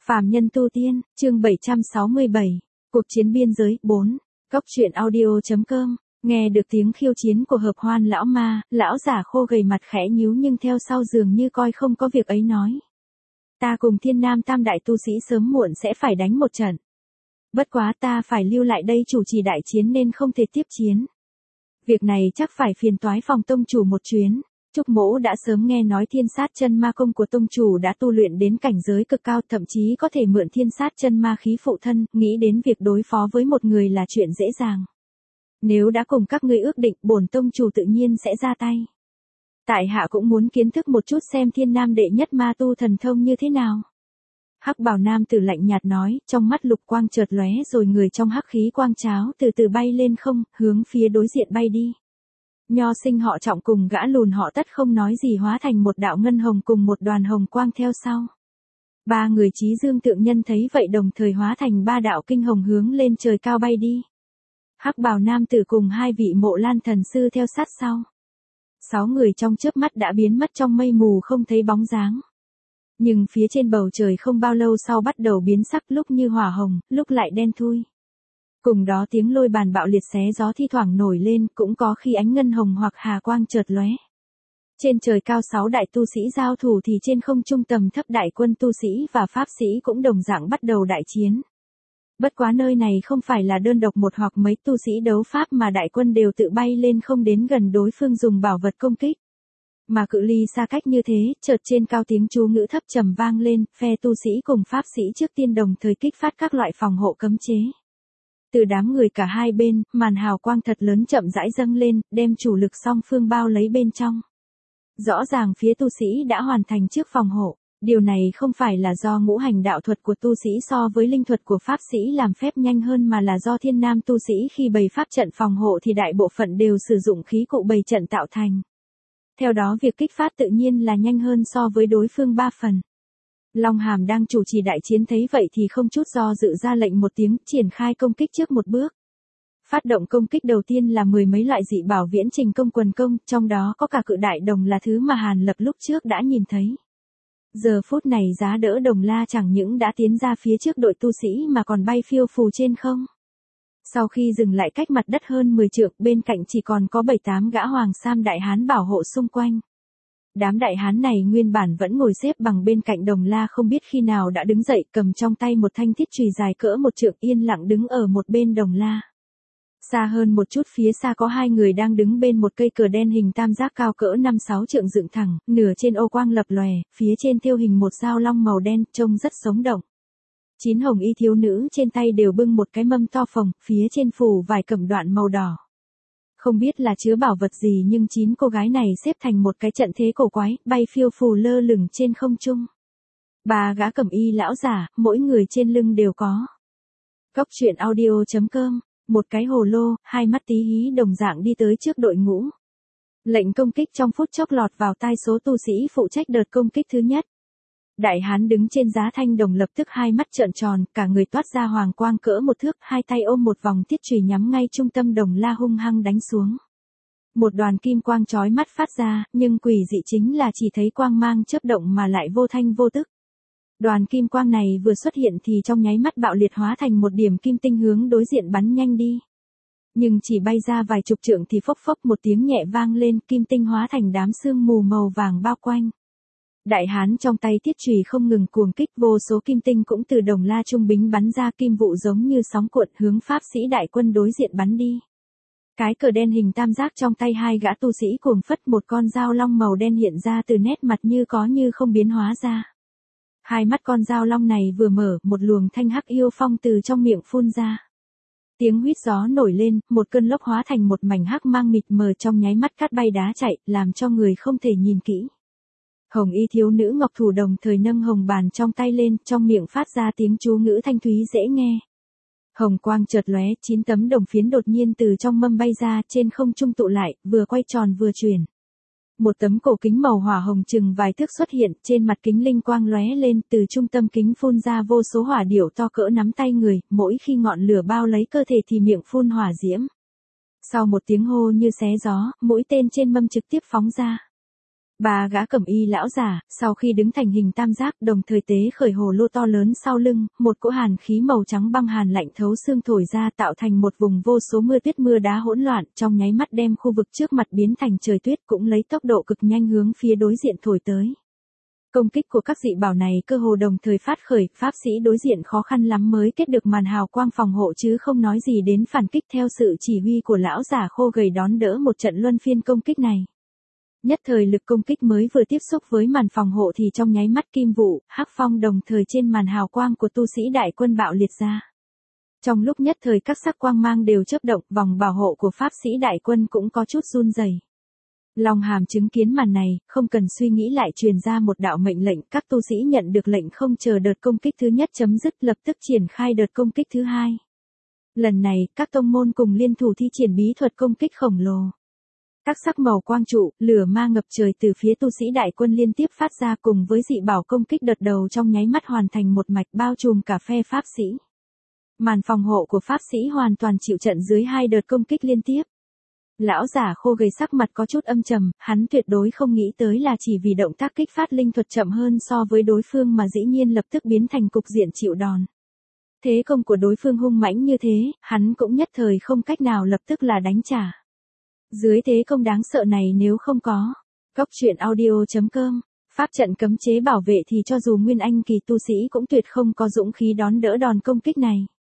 Phàm nhân tu tiên, chương 767, cuộc chiến biên giới 4, Cốc truyện audio.com, nghe được tiếng khiêu chiến của Hợp Hoan lão ma, lão giả khô gầy mặt khẽ nhíu nhưng theo sau dường như coi không có việc ấy nói. Ta cùng Thiên Nam tam đại tu sĩ sớm muộn sẽ phải đánh một trận. Bất quá ta phải lưu lại đây chủ trì đại chiến nên không thể tiếp chiến. Việc này chắc phải phiền toái phòng tông chủ một chuyến. Trúc Mỗ đã sớm nghe nói thiên sát chân ma công của tông chủ đã tu luyện đến cảnh giới cực cao, thậm chí có thể mượn thiên sát chân ma khí phụ thân, nghĩ đến việc đối phó với một người là chuyện dễ dàng. Nếu đã cùng các ngươi ước định, bổn tông chủ tự nhiên sẽ ra tay. Tại hạ cũng muốn kiến thức một chút xem Thiên Nam đệ nhất ma tu thần thông như thế nào. Hắc bào nam tử lạnh nhạt nói, trong mắt lục quang chợt lóe rồi người trong hắc khí quang cháo từ từ bay lên không, hướng phía đối diện bay đi. Nho sinh họ Trọng cùng gã lùn họ Tất không nói gì hóa thành một đạo ngân hồng cùng một đoàn hồng quang theo sau. Ba người Chí Dương tượng nhân thấy vậy đồng thời hóa thành ba đạo kinh hồng hướng lên trời cao bay đi. Hắc bào nam tử cùng hai vị Mộ Lan thần sư theo sát sau. 6 người trong chớp mắt đã biến mất trong mây mù không thấy bóng dáng. Nhưng phía trên bầu trời không bao lâu sau bắt đầu biến sắc, lúc như hỏa hồng, lúc lại đen thui. Cùng đó tiếng lôi bàn bạo liệt xé gió thi thoảng nổi lên, cũng có khi ánh ngân hồng hoặc hà quang chợt lóe. Trên trời cao 6 đại tu sĩ giao thủ thì trên không trung tầm thấp đại quân tu sĩ và pháp sĩ cũng đồng dạng bắt đầu đại chiến. Bất quá nơi này không phải là đơn độc một hoặc mấy tu sĩ đấu pháp mà đại quân đều tự bay lên không đến gần đối phương dùng bảo vật công kích. Mà cự ly xa cách như thế, chợt trên cao tiếng chú ngữ thấp trầm vang lên, phe tu sĩ cùng pháp sĩ trước tiên đồng thời kích phát các loại phòng hộ cấm chế. Từ đám người cả hai bên, màn hào quang thật lớn chậm rãi dâng lên, đem chủ lực song phương bao lấy bên trong. Rõ ràng phía tu sĩ đã hoàn thành trước phòng hộ. Điều này không phải là do ngũ hành đạo thuật của tu sĩ so với linh thuật của pháp sĩ làm phép nhanh hơn mà là do Thiên Nam tu sĩ khi bày pháp trận phòng hộ thì đại bộ phận đều sử dụng khí cụ bày trận tạo thành. Theo đó việc kích phát tự nhiên là nhanh hơn so với đối phương 3 phần. Long Hàm đang chủ trì đại chiến thấy vậy thì không chút do dự ra lệnh một tiếng, triển khai công kích trước một bước. Phát động công kích đầu tiên là 10 mấy loại dị bảo viễn trình công quần công, trong đó có cả cự đại đồng là thứ mà Hàn Lập lúc trước đã nhìn thấy. Giờ phút này giá đỡ đồng la chẳng những đã tiến ra phía trước đội tu sĩ mà còn bay phiêu phù trên không. Sau khi dừng lại cách mặt đất hơn 10 trượng, bên cạnh chỉ còn có 7-8 gã hoàng sam đại hán bảo hộ xung quanh. Đám đại hán này nguyên bản vẫn ngồi xếp bằng bên cạnh đồng la không biết khi nào đã đứng dậy, cầm trong tay một thanh thiết chùy dài cỡ 1 trượng yên lặng đứng ở một bên đồng la. Xa hơn một chút phía xa có 2 người đang đứng bên một cây cờ đen hình tam giác cao cỡ 5-6 trượng dựng thẳng, nửa trên ô quang lập lòe, phía trên thêu hình một dao long màu đen, trông rất sống động. 9 hồng y thiếu nữ trên tay đều bưng một cái mâm to phồng, phía trên phủ vài cẩm đoạn màu đỏ. Không biết là chứa bảo vật gì nhưng 9 cô gái này xếp thành một cái trận thế cổ quái, bay phiêu phù lơ lửng trên không trung. 3 gã cẩm y lão giả, mỗi người trên lưng đều có. Cốc truyện audio.com, một cái hồ lô, 2 mắt tí hí đồng dạng đi tới trước đội ngũ. Lệnh công kích trong phút chốc lọt vào tai số tu sĩ phụ trách đợt công kích thứ nhất. Đại hán đứng trên giá thanh đồng lập tức 2 mắt trợn tròn, cả người toát ra hoàng quang cỡ 1 thước, 2 tay ôm một vòng thiết chùy nhắm ngay trung tâm đồng la hung hăng đánh xuống. Một đoàn kim quang chói mắt phát ra, nhưng quỷ dị chính là chỉ thấy quang mang chớp động mà lại vô thanh vô tức. Đoàn kim quang này vừa xuất hiện thì trong nháy mắt bạo liệt hóa thành một điểm kim tinh hướng đối diện bắn nhanh đi. Nhưng chỉ bay ra vài chục trượng thì phốc phốc một tiếng nhẹ vang lên, kim tinh hóa thành đám sương mù màu vàng bao quanh. Đại hán trong tay thiết chùy không ngừng cuồng kích, vô số kim tinh cũng từ đồng la trung bính bắn ra, kim vụ giống như sóng cuộn hướng pháp sĩ đại quân đối diện bắn đi. Cái cờ đen hình tam giác trong tay 2 gã tu sĩ cuồng phất, một con dao long màu đen hiện ra từ nét mặt như có như không biến hóa ra. 2 mắt con dao long này vừa mở, một luồng thanh hắc yêu phong từ trong miệng phun ra. Tiếng huýt gió nổi lên, một cơn lốc hóa thành một mảnh hắc mang mịt mờ trong nháy mắt cắt bay đá chạy, làm cho người không thể nhìn kỹ. Hồng y thiếu nữ ngọc thủ đồng thời nâng hồng bàn trong tay lên, trong miệng phát ra tiếng chú ngữ thanh thúy dễ nghe. Hồng quang chợt lóe, 9 tấm đồng phiến đột nhiên từ trong mâm bay ra, trên không trung tụ lại, vừa quay tròn vừa chuyển. Một tấm cổ kính màu hỏa hồng chừng vài thước xuất hiện, trên mặt kính linh quang lóe lên, từ trung tâm kính phun ra vô số hỏa điểu to cỡ nắm tay người, mỗi khi ngọn lửa bao lấy cơ thể thì miệng phun hỏa diễm. Sau một tiếng hô như xé gió, mũi tên trên mâm trực tiếp phóng ra. Ba gã cẩm y lão giả, sau khi đứng thành hình tam giác, đồng thời tế khởi hồ lô to lớn sau lưng, một cỗ hàn khí màu trắng băng hàn lạnh thấu xương thổi ra, tạo thành một vùng vô số mưa tuyết mưa đá hỗn loạn, trong nháy mắt đem khu vực trước mặt biến thành trời tuyết, cũng lấy tốc độ cực nhanh hướng phía đối diện thổi tới. Công kích của các dị bảo này cơ hồ đồng thời phát khởi, pháp sĩ đối diện khó khăn lắm mới kết được màn hào quang phòng hộ chứ không nói gì đến phản kích. Theo sự chỉ huy của lão giả khô gầy đón đỡ một trận luân phiên công kích này. Nhất thời lực công kích mới vừa tiếp xúc với màn phòng hộ thì trong nháy mắt kim vụ, hắc phong đồng thời trên màn hào quang của tu sĩ đại quân bạo liệt ra. Trong lúc nhất thời các sắc quang mang đều chớp động, vòng bảo hộ của pháp sĩ đại quân cũng có chút run rẩy. Long Hàm chứng kiến màn này, không cần suy nghĩ lại truyền ra một đạo mệnh lệnh, các tu sĩ nhận được lệnh không chờ đợt công kích thứ nhất chấm dứt lập tức triển khai đợt công kích thứ hai. Lần này, các tông môn cùng liên thủ thi triển bí thuật công kích khổng lồ. Các sắc màu quang trụ, lửa ma ngập trời từ phía tu sĩ đại quân liên tiếp phát ra cùng với dị bảo công kích đợt đầu trong nháy mắt hoàn thành một mạch bao trùm cả phe pháp sĩ. Màn phòng hộ của pháp sĩ hoàn toàn chịu trận dưới hai đợt công kích liên tiếp. Lão giả khô gầy sắc mặt có chút âm trầm, hắn tuyệt đối không nghĩ tới là chỉ vì động tác kích phát linh thuật chậm hơn so với đối phương mà dĩ nhiên lập tức biến thành cục diện chịu đòn. Thế công của đối phương hung mãnh như thế, hắn cũng nhất thời không cách nào lập tức là đánh trả. Dưới thế công đáng sợ này nếu không có Cóc Truyện Audio.com, pháp trận cấm chế bảo vệ thì cho dù nguyên anh kỳ tu sĩ cũng tuyệt không có dũng khí đón đỡ đòn công kích này.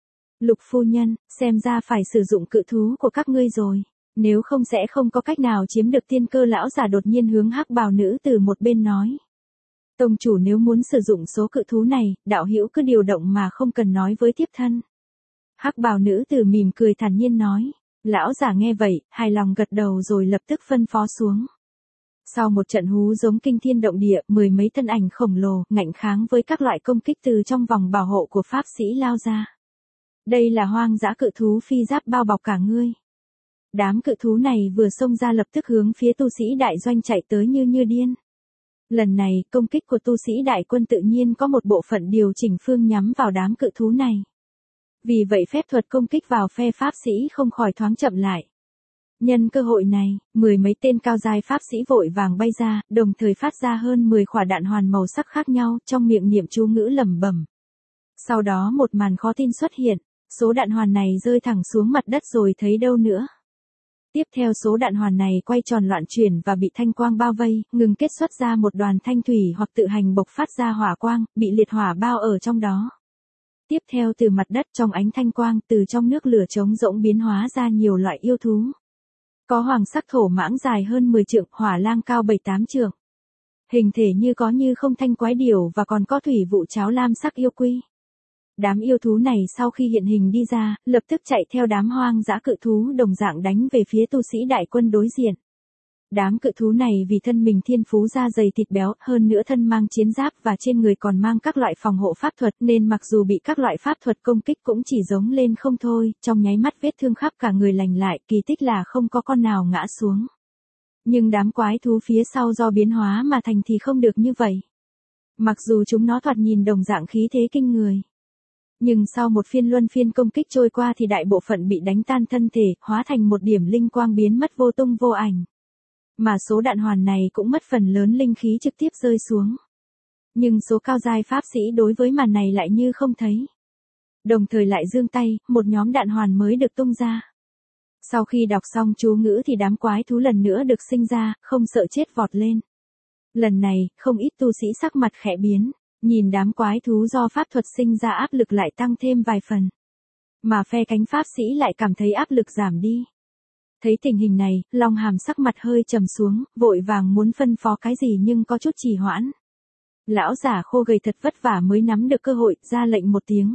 Lục phu nhân, xem ra phải sử dụng cự thú của các ngươi rồi. Nếu không sẽ không có cách nào chiếm được tiên cơ. Lão giả đột nhiên hướng hắc bào nữ từ một bên nói. Tông chủ nếu muốn sử dụng số cự thú này, đạo hữu cứ điều động mà không cần nói với thiếp thân. Hắc bào nữ từ mỉm cười thản nhiên nói. Lão giả nghe vậy, hài lòng gật đầu rồi lập tức phân phó xuống. Sau một trận hú giống kinh thiên động địa, mười mấy thân ảnh khổng lồ, ngạnh kháng với các loại công kích từ trong vòng bảo hộ của pháp sĩ lao ra. Đây là hoang dã cự thú phi giáp bao bọc cả ngươi. Đám cự thú này vừa xông ra lập tức hướng phía tu sĩ đại doanh chạy tới như điên. Lần này, công kích của tu sĩ đại quân tự nhiên có một bộ phận điều chỉnh phương nhắm vào đám cự thú này. Vì vậy phép thuật công kích vào phe pháp sĩ không khỏi thoáng chậm lại. Nhân cơ hội này, mười mấy tên cao giai pháp sĩ vội vàng bay ra, đồng thời phát ra hơn 10 quả đạn hoàn màu sắc khác nhau, trong miệng niệm chú ngữ lẩm bẩm. Sau đó một màn khó tin xuất hiện, số đạn hoàn này rơi thẳng xuống mặt đất rồi thấy đâu nữa. Tiếp theo số đạn hoàn này quay tròn loạn chuyển và bị thanh quang bao vây, ngừng kết xuất ra một đoàn thanh thủy hoặc tự hành bộc phát ra hỏa quang, bị liệt hỏa bao ở trong đó. Tiếp theo từ mặt đất trong ánh thanh quang, từ trong nước lửa trống rỗng biến hóa ra nhiều loại yêu thú. Có hoàng sắc thổ mãng dài hơn 10 trượng, hỏa lang cao 7-8 trượng. Hình thể như có như không thanh quái điểu và còn có thủy vụ cháo lam sắc yêu quy. Đám yêu thú này sau khi hiện hình đi ra, lập tức chạy theo đám hoang dã cự thú đồng dạng đánh về phía tu sĩ đại quân đối diện. Đám cự thú này vì thân mình thiên phú da dày thịt béo, hơn nữa thân mang chiến giáp và trên người còn mang các loại phòng hộ pháp thuật nên mặc dù bị các loại pháp thuật công kích cũng chỉ giống lên không thôi, trong nháy mắt vết thương khắp cả người lành lại, kỳ tích là không có con nào ngã xuống. Nhưng đám quái thú phía sau do biến hóa mà thành thì không được như vậy. Mặc dù chúng nó thoạt nhìn đồng dạng khí thế kinh người. Nhưng sau một phiên luân phiên công kích trôi qua thì đại bộ phận bị đánh tan thân thể, hóa thành một điểm linh quang biến mất vô tung vô ảnh. Mà số đạn hoàn này cũng mất phần lớn linh khí trực tiếp rơi xuống. Nhưng số cao giai pháp sĩ đối với màn này lại như không thấy. Đồng thời lại giương tay, một nhóm đạn hoàn mới được tung ra. Sau khi đọc xong chú ngữ thì đám quái thú lần nữa được sinh ra, không sợ chết vọt lên. Lần này, không ít tu sĩ sắc mặt khẽ biến. Nhìn đám quái thú do pháp thuật sinh ra áp lực lại tăng thêm vài phần. Mà phe cánh pháp sĩ lại cảm thấy áp lực giảm đi. Thấy tình hình này, Long Hàm sắc mặt hơi trầm xuống, vội vàng muốn phân phó cái gì nhưng có chút trì hoãn. Lão giả khô gầy thật vất vả mới nắm được cơ hội, ra lệnh một tiếng.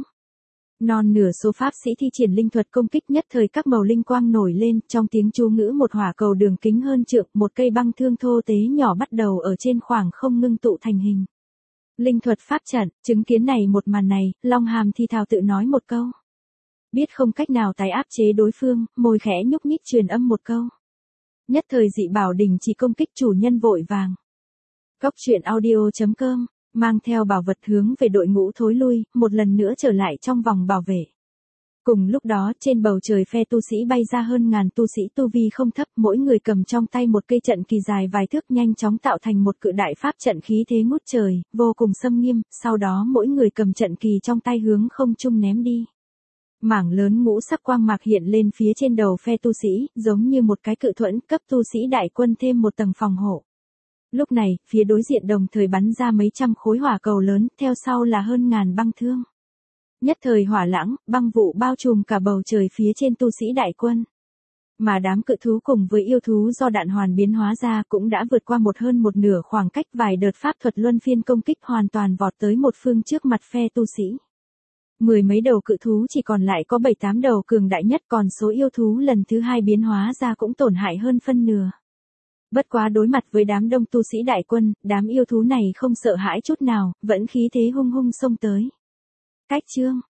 Non nửa số pháp sĩ thi triển linh thuật công kích nhất thời các màu linh quang nổi lên, trong tiếng chú ngữ một hỏa cầu đường kính hơn trượng, một cây băng thương thô tế nhỏ bắt đầu ở trên khoảng không ngưng tụ thành hình. Linh thuật pháp trận, chứng kiến này một màn này, Long Hàm thì thào tự nói một câu. Biết không cách nào tái áp chế đối phương, môi khẽ nhúc nhích truyền âm một câu. Nhất thời dị bảo đình chỉ công kích chủ nhân vội vàng. Cóc Truyện Audio.com, mang theo bảo vật hướng về đội ngũ thối lui, một lần nữa trở lại trong vòng bảo vệ. Cùng lúc đó, trên bầu trời phe tu sĩ bay ra hơn ngàn tu sĩ tu vi không thấp, mỗi người cầm trong tay một cây trận kỳ dài vài thước nhanh chóng tạo thành một cự đại pháp trận khí thế ngút trời, vô cùng xâm nghiêm, sau đó mỗi người cầm trận kỳ trong tay hướng không trung ném đi. Mảng lớn ngũ sắc quang mạc hiện lên phía trên đầu phe tu sĩ, giống như một cái cự thuẫn cấp tu sĩ đại quân thêm một tầng phòng hộ. Lúc này, phía đối diện đồng thời bắn ra mấy trăm khối hỏa cầu lớn, theo sau là hơn ngàn băng thương. Nhất thời hỏa lãng, băng vụ bao trùm cả bầu trời phía trên tu sĩ đại quân. Mà đám cự thú cùng với yêu thú do đạn hoàn biến hóa ra cũng đã vượt qua hơn một nửa khoảng cách, vài đợt pháp thuật luân phiên công kích hoàn toàn vọt tới một phương trước mặt phe tu sĩ. Mười mấy đầu cự thú chỉ còn lại có 7-8 đầu cường đại nhất, còn số yêu thú lần thứ hai biến hóa ra cũng tổn hại hơn phân nửa. Bất quá đối mặt với đám đông tu sĩ đại quân, đám yêu thú này không sợ hãi chút nào, vẫn khí thế hung hung xông tới. Cách chương